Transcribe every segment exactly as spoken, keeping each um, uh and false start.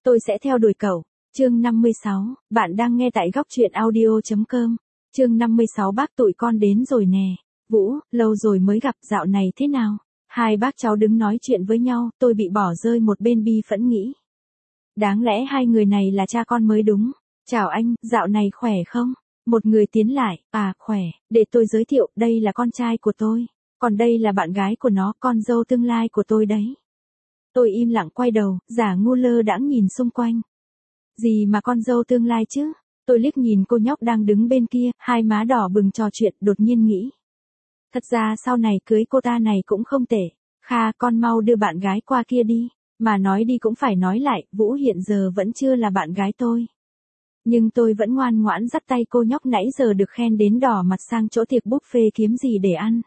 Tôi sẽ theo đuổi cậu. Chương năm mươi sáu, bạn đang nghe tại góc truyện audio chấm com. Chương năm mươi sáu bác tụi con đến rồi nè. Vũ, lâu rồi mới gặp, dạo này thế nào? Hai bác cháu đứng nói chuyện với nhau, tôi bị bỏ rơi một bên bi phẫn nghĩ. Đáng lẽ hai người này là cha con mới đúng. Chào anh, dạo này khỏe không? Một người tiến lại, à, khỏe, để tôi giới thiệu, đây là con trai của tôi. Còn đây là bạn gái của nó, con dâu tương lai của tôi đấy. Tôi im lặng quay đầu, giả ngu lơ đãng nhìn xung quanh. Gì mà con dâu tương lai chứ? Tôi liếc nhìn cô nhóc đang đứng bên kia, hai má đỏ bừng trò chuyện, đột nhiên nghĩ. Thật ra sau này cưới cô ta này cũng không tệ. Kha, con mau đưa bạn gái qua kia đi. Mà nói đi cũng phải nói lại, Vũ hiện giờ vẫn chưa là bạn gái tôi. Nhưng tôi vẫn ngoan ngoãn dắt tay cô nhóc nãy giờ được khen đến đỏ mặt sang chỗ tiệc buffet kiếm gì để ăn.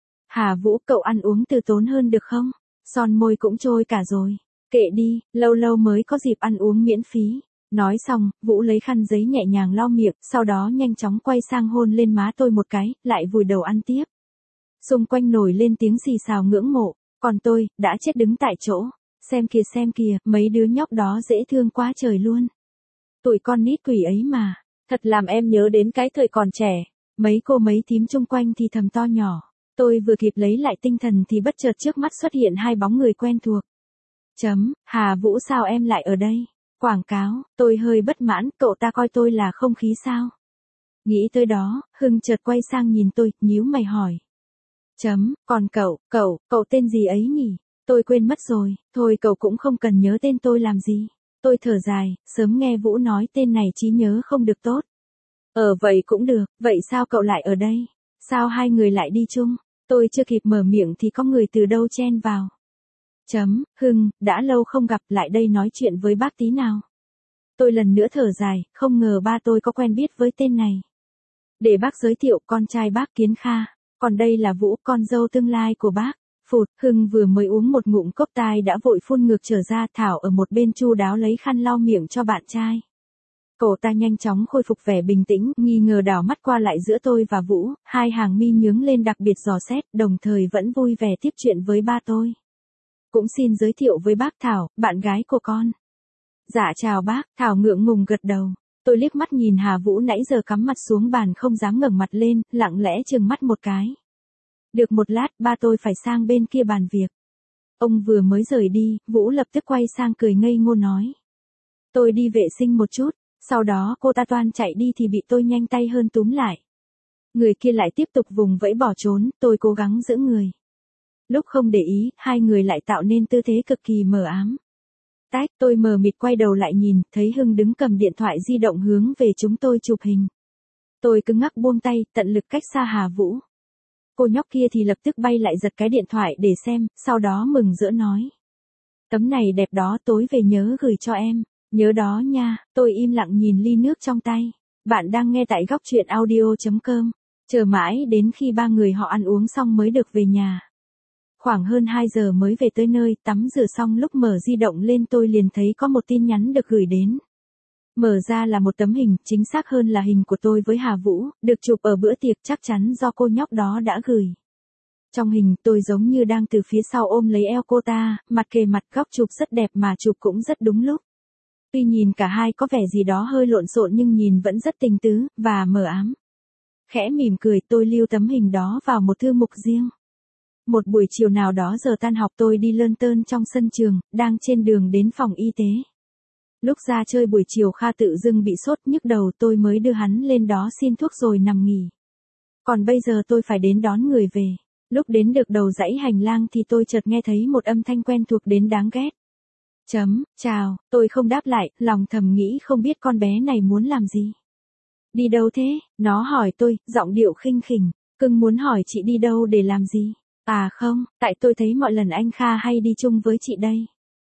Hà Vũ, cậu ăn uống từ tốn hơn được không? Son môi cũng trôi cả rồi. Kệ đi, lâu lâu mới có dịp ăn uống miễn phí. Nói xong, Vũ lấy khăn giấy nhẹ nhàng lau miệng, sau đó nhanh chóng quay sang hôn lên má tôi một cái, lại vùi đầu ăn tiếp. Xung quanh nổi lên tiếng xì xào ngưỡng mộ, còn tôi, đã chết đứng tại chỗ. Xem kìa xem kìa, mấy đứa nhóc đó dễ thương quá trời luôn. Tụi con nít quỷ ấy mà, thật làm em nhớ đến cái thời còn trẻ. Mấy cô mấy thím chung quanh thì thầm to nhỏ. Tôi vừa kịp lấy lại tinh thần thì bất chợt trước mắt xuất hiện hai bóng người quen thuộc. Chấm, Hà Vũ sao em lại ở đây? Quảng cáo, tôi hơi bất mãn, cậu ta coi tôi là không khí sao? Nghĩ tới đó, Hưng chợt quay sang nhìn tôi, nhíu mày hỏi. Chấm, còn cậu, cậu, cậu tên gì ấy nhỉ? Tôi quên mất rồi, thôi cậu cũng không cần nhớ tên tôi làm gì. Tôi thở dài, sớm nghe Vũ nói tên này trí nhớ không được tốt. Ờ vậy cũng được, vậy sao cậu lại ở đây? Sao hai người lại đi chung? Tôi chưa kịp mở miệng thì có người từ đâu chen vào. Chấm, Hưng, đã lâu không gặp, lại đây nói chuyện với bác tí nào. Tôi lần nữa thở dài, không ngờ ba tôi có quen biết với tên này. Để bác giới thiệu, con trai bác Kiến Kha, còn đây là Vũ, con dâu tương lai của bác. Phụt, Hưng vừa mới uống một ngụm cốc tai đã vội phun ngược trở ra, Thảo ở một bên chu đáo lấy khăn lau miệng cho bạn trai. Cậu ta nhanh chóng khôi phục vẻ bình tĩnh, nghi ngờ đảo mắt qua lại giữa tôi và Vũ, hai hàng mi nhướng lên đặc biệt dò xét, đồng thời vẫn vui vẻ tiếp chuyện với ba tôi. Cũng xin giới thiệu với bác Thảo, bạn gái của con. Dạ chào bác, Thảo ngượng ngùng gật đầu. Tôi liếc mắt nhìn Hà Vũ nãy giờ cắm mặt xuống bàn không dám ngẩng mặt lên, lặng lẽ trừng mắt một cái. Được một lát, ba tôi phải sang bên kia bàn việc. Ông vừa mới rời đi, Vũ lập tức quay sang cười ngây ngô nói. Tôi đi vệ sinh một chút, sau đó cô ta toan chạy đi thì bị tôi nhanh tay hơn túm lại. Người kia lại tiếp tục vùng vẫy bỏ trốn, tôi cố gắng giữ người. Lúc không để ý, hai người lại tạo nên tư thế cực kỳ mờ ám. Tách, tôi mờ mịt quay đầu lại nhìn, thấy Hưng đứng cầm điện thoại di động hướng về chúng tôi chụp hình. Tôi cứng ngắc buông tay, tận lực cách xa Hà Vũ. Cô nhóc kia thì lập tức bay lại giật cái điện thoại để xem, sau đó mừng rỡ nói. Tấm này đẹp đó, tối về nhớ gửi cho em. Nhớ đó nha, tôi im lặng nhìn ly nước trong tay. Bạn đang nghe tại góc truyện audio chấm com. Chờ mãi đến khi ba người họ ăn uống xong mới được về nhà. Khoảng hơn hai giờ mới về tới nơi, tắm rửa xong lúc mở di động lên tôi liền thấy có một tin nhắn được gửi đến. Mở ra là một tấm hình, chính xác hơn là hình của tôi với Hà Vũ, được chụp ở bữa tiệc chắc chắn do cô nhóc đó đã gửi. Trong hình tôi giống như đang từ phía sau ôm lấy eo cô ta, mặt kề mặt, góc chụp rất đẹp mà chụp cũng rất đúng lúc. Tuy nhìn cả hai có vẻ gì đó hơi lộn xộn nhưng nhìn vẫn rất tình tứ, và mờ ám. Khẽ mỉm cười tôi lưu tấm hình đó vào một thư mục riêng. Một buổi chiều nào đó giờ tan học tôi đi lơn tơn trong sân trường, đang trên đường đến phòng y tế. Lúc ra chơi buổi chiều Kha tự dưng bị sốt nhức đầu tôi mới đưa hắn lên đó xin thuốc rồi nằm nghỉ. Còn bây giờ tôi phải đến đón người về. Lúc đến được đầu dãy hành lang thì tôi chợt nghe thấy một âm thanh quen thuộc đến đáng ghét. Chấm, chào, tôi không đáp lại, lòng thầm nghĩ không biết con bé này muốn làm gì. Đi đâu thế? Nó hỏi tôi, giọng điệu khinh khỉnh, cưng muốn hỏi chị đi đâu để làm gì? À không, tại tôi thấy mọi lần anh Kha hay đi chung với chị đây.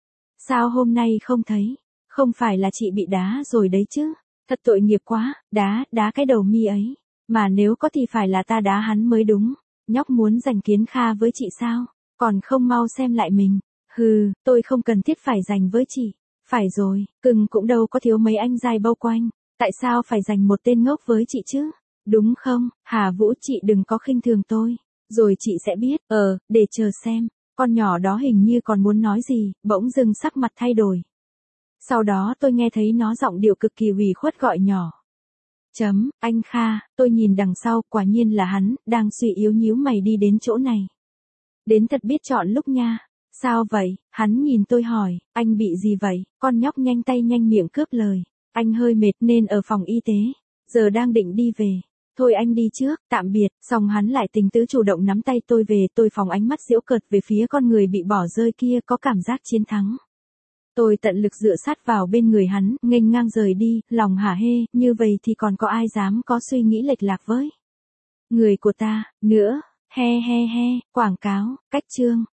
Sao hôm nay không thấy? Không phải là chị bị đá rồi đấy chứ? Thật tội nghiệp quá, đá, đá cái đầu mi ấy. Mà nếu có thì phải là ta đá hắn mới đúng. Nhóc muốn giành Kiến Kha với chị sao? Còn không mau xem lại mình. Hừ, tôi không cần thiết phải giành với chị. Phải rồi, cưng cũng đâu có thiếu mấy anh giai bao quanh. Tại sao phải giành một tên ngốc với chị chứ? Đúng không, Hà Vũ chị đừng có khinh thường tôi. Rồi chị sẽ biết, ờ, để chờ xem. Con nhỏ đó hình như còn muốn nói gì, bỗng dưng sắc mặt thay đổi. Sau đó tôi nghe thấy nó giọng điệu cực kỳ ủy khuất gọi nhỏ. Chấm, anh Kha, tôi nhìn đằng sau, quả nhiên là hắn, đang suy yếu nhíu mày đi đến chỗ này. Đến thật biết chọn lúc nha. Sao vậy? Hắn nhìn tôi hỏi, anh bị gì vậy? Con nhóc nhanh tay nhanh miệng cướp lời. Anh hơi mệt nên ở phòng y tế. Giờ đang định đi về. Thôi anh đi trước, tạm biệt. Xong hắn lại tình tứ chủ động nắm tay tôi về. Tôi phóng ánh mắt giễu cợt về phía con người bị bỏ rơi kia, có cảm giác chiến thắng. Tôi tận lực dựa sát vào bên người hắn, nghênh ngang rời đi, lòng hả hê, như vậy thì còn có ai dám có suy nghĩ lệch lạc với người của ta, nữa, he he he, quảng cáo, cách chương.